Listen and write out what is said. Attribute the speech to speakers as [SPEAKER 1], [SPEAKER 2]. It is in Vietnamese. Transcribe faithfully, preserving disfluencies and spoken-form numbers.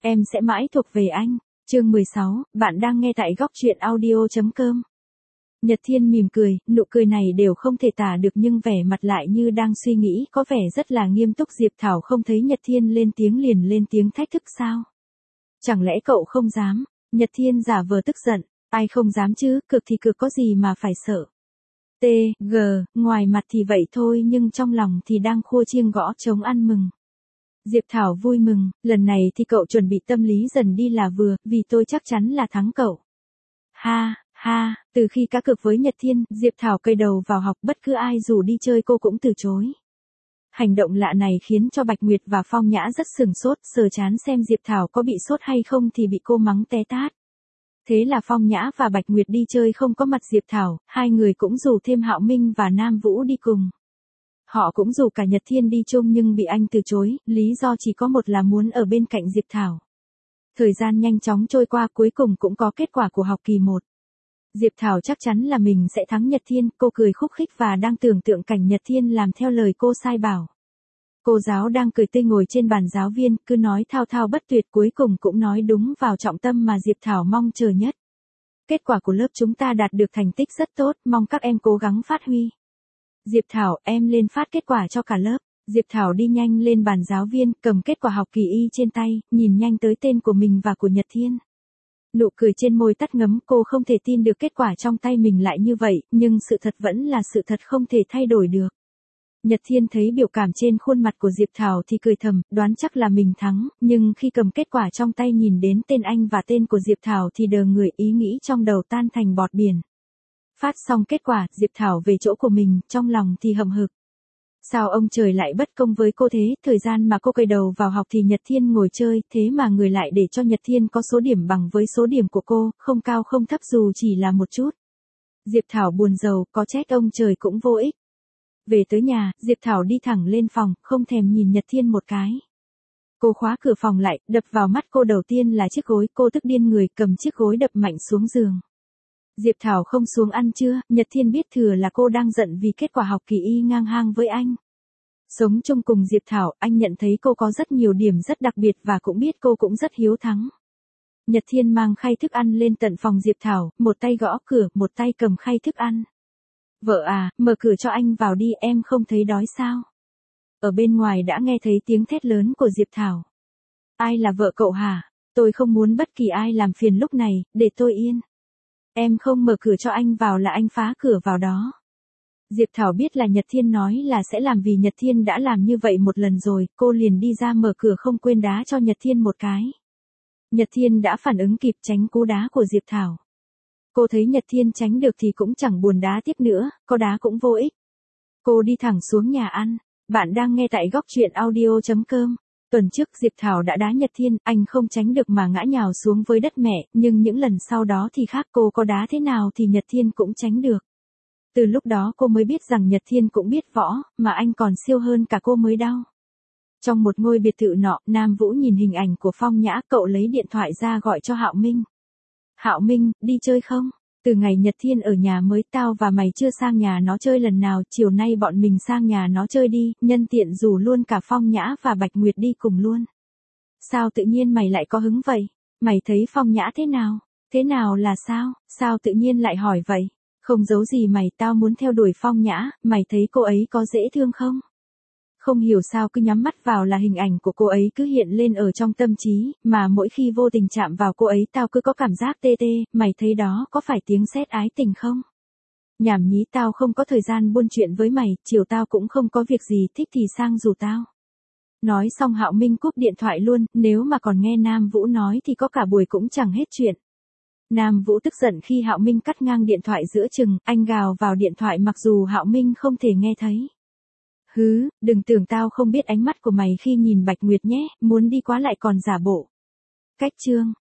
[SPEAKER 1] Em sẽ mãi thuộc về anh. Chương mười sáu, bạn đang nghe tại góc truyện audio chấm com. Nhật Thiên mỉm cười, nụ cười này đều không thể tả được nhưng vẻ mặt lại như đang suy nghĩ, có vẻ rất là nghiêm túc. Diệp Thảo không thấy Nhật Thiên lên tiếng liền lên tiếng thách thức sao? Chẳng lẽ cậu không dám? Nhật Thiên giả vờ tức giận, ai không dám chứ, cực thì cực có gì mà phải sợ. T, G, ngoài mặt thì vậy thôi nhưng trong lòng thì đang khua chiêng gõ trống ăn mừng. Diệp Thảo vui mừng, lần này thì cậu chuẩn bị tâm lý dần đi là vừa, vì tôi chắc chắn là thắng cậu. Ha, ha, từ khi cá cược với Nhật Thiên, Diệp Thảo cây đầu vào học, bất cứ ai rủ đi chơi cô cũng từ chối. Hành động lạ này khiến cho Bạch Nguyệt và Phong Nhã rất sừng sốt, sờ chán xem Diệp Thảo có bị sốt hay không thì bị cô mắng té tát. Thế là Phong Nhã và Bạch Nguyệt đi chơi không có mặt Diệp Thảo, hai người cũng rủ thêm Hạo Minh và Nam Vũ đi cùng. Họ cũng rủ cả Nhật Thiên đi chung nhưng bị anh từ chối, lý do chỉ có một là muốn ở bên cạnh Diệp Thảo. Thời gian nhanh chóng trôi qua, cuối cùng cũng có kết quả của học kỳ một. Diệp Thảo chắc chắn là mình sẽ thắng Nhật Thiên, cô cười khúc khích và đang tưởng tượng cảnh Nhật Thiên làm theo lời cô sai bảo. Cô giáo đang cười tươi ngồi trên bàn giáo viên, cứ nói thao thao bất tuyệt, cuối cùng cũng nói đúng vào trọng tâm mà Diệp Thảo mong chờ nhất. Kết quả của lớp chúng ta đạt được thành tích rất tốt, mong các em cố gắng phát huy. Diệp Thảo, em lên phát kết quả cho cả lớp. Diệp Thảo đi nhanh lên bàn giáo viên, cầm kết quả học kỳ y trên tay, nhìn nhanh tới tên của mình và của Nhật Thiên. Nụ cười trên môi tắt ngấm, cô không thể tin được kết quả trong tay mình lại như vậy, nhưng sự thật vẫn là sự thật, không thể thay đổi được. Nhật Thiên thấy biểu cảm trên khuôn mặt của Diệp Thảo thì cười thầm, đoán chắc là mình thắng, nhưng khi cầm kết quả trong tay nhìn đến tên anh và tên của Diệp Thảo thì đờ người, ý nghĩ trong đầu tan thành bọt biển. Phát xong kết quả, Diệp Thảo về chỗ của mình, trong lòng thì hậm hực. Sao ông trời lại bất công với cô thế, thời gian mà cô cày đầu vào học thì Nhật Thiên ngồi chơi, thế mà người lại để cho Nhật Thiên có số điểm bằng với số điểm của cô, không cao không thấp dù chỉ là một chút. Diệp Thảo buồn rầu, có trách ông trời cũng vô ích. Về tới nhà, Diệp Thảo đi thẳng lên phòng, không thèm nhìn Nhật Thiên một cái. Cô khóa cửa phòng lại, đập vào mắt cô đầu tiên là chiếc gối, cô tức điên người, cầm chiếc gối đập mạnh xuống giường. Diệp Thảo không xuống ăn trưa, Nhật Thiên biết thừa là cô đang giận vì kết quả học kỳ y ngang hàng với anh. Sống chung cùng Diệp Thảo, anh nhận thấy cô có rất nhiều điểm rất đặc biệt và cũng biết cô cũng rất hiếu thắng. Nhật Thiên mang khay thức ăn lên tận phòng Diệp Thảo, một tay gõ cửa, một tay cầm khay thức ăn. Vợ à, mở cửa cho anh vào đi, em không thấy đói sao? Ở bên ngoài đã nghe thấy tiếng thét lớn của Diệp Thảo. Ai là vợ cậu hả? Tôi không muốn bất kỳ ai làm phiền lúc này, để tôi yên. Em không mở cửa cho anh vào là anh phá cửa vào đó. Diệp Thảo biết là Nhật Thiên nói là sẽ làm vì Nhật Thiên đã làm như vậy một lần rồi, cô liền đi ra mở cửa không quên đá cho Nhật Thiên một cái. Nhật Thiên đã phản ứng kịp tránh cú đá của Diệp Thảo. Cô thấy Nhật Thiên tránh được thì cũng chẳng buồn đá tiếp nữa, có đá cũng vô ích. Cô đi thẳng xuống nhà ăn. Bạn đang nghe tại góc truyện audio chấm com. Tuần trước Diệp Thảo đã đá Nhật Thiên, anh không tránh được mà ngã nhào xuống với đất mẹ, nhưng những lần sau đó thì khác, cô có đá thế nào thì Nhật Thiên cũng tránh được. Từ lúc đó cô mới biết rằng Nhật Thiên cũng biết võ, mà anh còn siêu hơn cả cô mới đau. Trong một ngôi biệt thự nọ, Nam Vũ nhìn hình ảnh của Phong Nhã, cậu lấy điện thoại ra gọi cho Hạo Minh. Hạo Minh, đi chơi không? Từ ngày Nhật Thiên ở nhà mới, tao và mày chưa sang nhà nó chơi lần nào, chiều nay bọn mình sang nhà nó chơi đi, nhân tiện rủ luôn cả Phong Nhã và Bạch Nguyệt đi cùng luôn. Sao tự nhiên mày lại có hứng vậy? Mày thấy Phong Nhã thế nào? Thế nào là sao? Sao tự nhiên lại hỏi vậy? Không giấu gì mày, tao muốn theo đuổi Phong Nhã, mày thấy cô ấy có dễ thương không? Không hiểu sao cứ nhắm mắt vào là hình ảnh của cô ấy cứ hiện lên ở trong tâm trí, mà mỗi khi vô tình chạm vào cô ấy tao cứ có cảm giác tê tê, mày thấy đó có phải tiếng sét ái tình không? Nhảm nhí, tao không có thời gian buôn chuyện với mày, chiều tao cũng không có việc gì, thích thì sang rủ tao. Nói xong Hạo Minh cúp điện thoại luôn, nếu mà còn nghe Nam Vũ nói thì có cả buổi cũng chẳng hết chuyện. Nam Vũ tức giận khi Hạo Minh cắt ngang điện thoại giữa chừng, anh gào vào điện thoại mặc dù Hạo Minh không thể nghe thấy. Hứ, đừng tưởng tao không biết ánh mắt của mày khi nhìn Bạch Nguyệt nhé, muốn đi quá lại còn giả bộ. Cách chương.